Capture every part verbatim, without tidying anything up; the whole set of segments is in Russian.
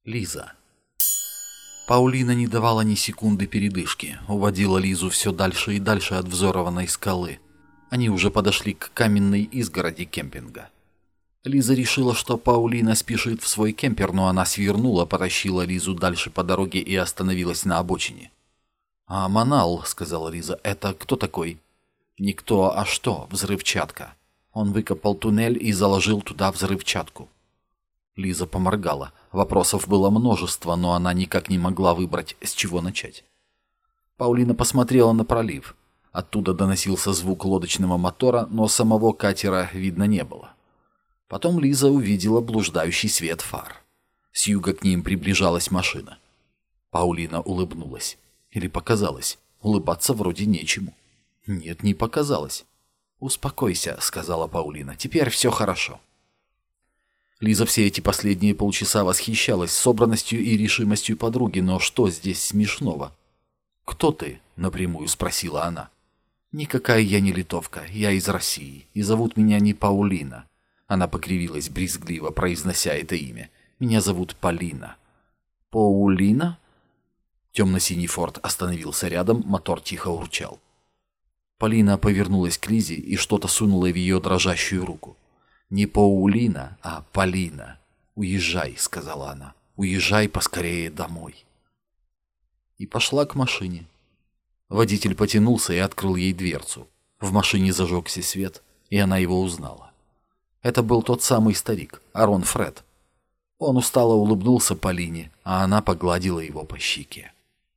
Лиза. Паулина не давала ни секунды передышки, уводила Лизу все дальше и дальше от взорванной скалы. Они уже подошли к каменной изгороди кемпинга. Лиза решила, что Паулина спешит в свой кемпер, но она свернула, потащила Лизу дальше по дороге и остановилась на обочине. «А Манал, — сказала Лиза, — это кто такой?» «Никто, а что? Взрывчатка. Он выкопал туннель и заложил туда взрывчатку». Лиза поморгала. Вопросов было множество, но она никак не могла выбрать, с чего начать. Паулина посмотрела на пролив. Оттуда доносился звук лодочного мотора, но самого катера видно не было. Потом Лиза увидела блуждающий свет фар. С юга к ним приближалась машина. Паулина улыбнулась. Или показалось, улыбаться вроде нечему. Нет, не показалось. «Успокойся», — сказала Паулина, — «теперь все хорошо». Лиза все эти последние полчаса восхищалась собранностью и решимостью подруги, но что здесь смешного? «Кто ты?» — напрямую спросила она. «Никакая я не литовка, я из России, и зовут меня не Паулина». Она покривилась брезгливо, произнося это имя. «Меня зовут Полина». «Паулина?» Темно-синий форт остановился рядом, мотор тихо урчал. Полина повернулась к Лизе и что-то сунула в ее дрожащую руку. «Не Паулина, а Полина. Уезжай», — сказала она. «Уезжай поскорее домой». И пошла к машине. Водитель потянулся и открыл ей дверцу. В машине зажегся свет, и она его узнала. Это был тот самый старик, Арон Фред. Он устало улыбнулся Полине, а она погладила его по щеке.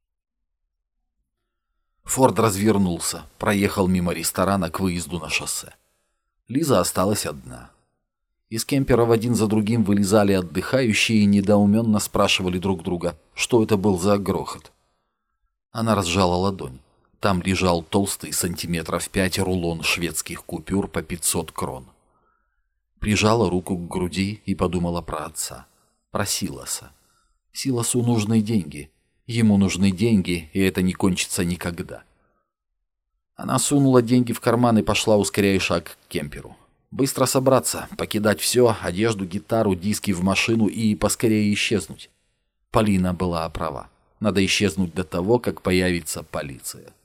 Форд развернулся, проехал мимо ресторана к выезду на шоссе. Лиза осталась одна. Из кемперов один за другим вылезали отдыхающие и недоуменно спрашивали друг друга, что это был за грохот. Она разжала ладонь. Там лежал толстый сантиметров пять рулон шведских купюр по пятьсот крон. Прижала руку к груди и подумала про отца, про Силаса. Силасу нужны деньги. Ему нужны деньги, и это не кончится никогда. Она сунула деньги в карман и пошла, ускоряя шаг к кемперу. Быстро собраться, покидать все, одежду, гитару, диски в машину и поскорее исчезнуть. Полина была права. Надо исчезнуть до того, как появится полиция.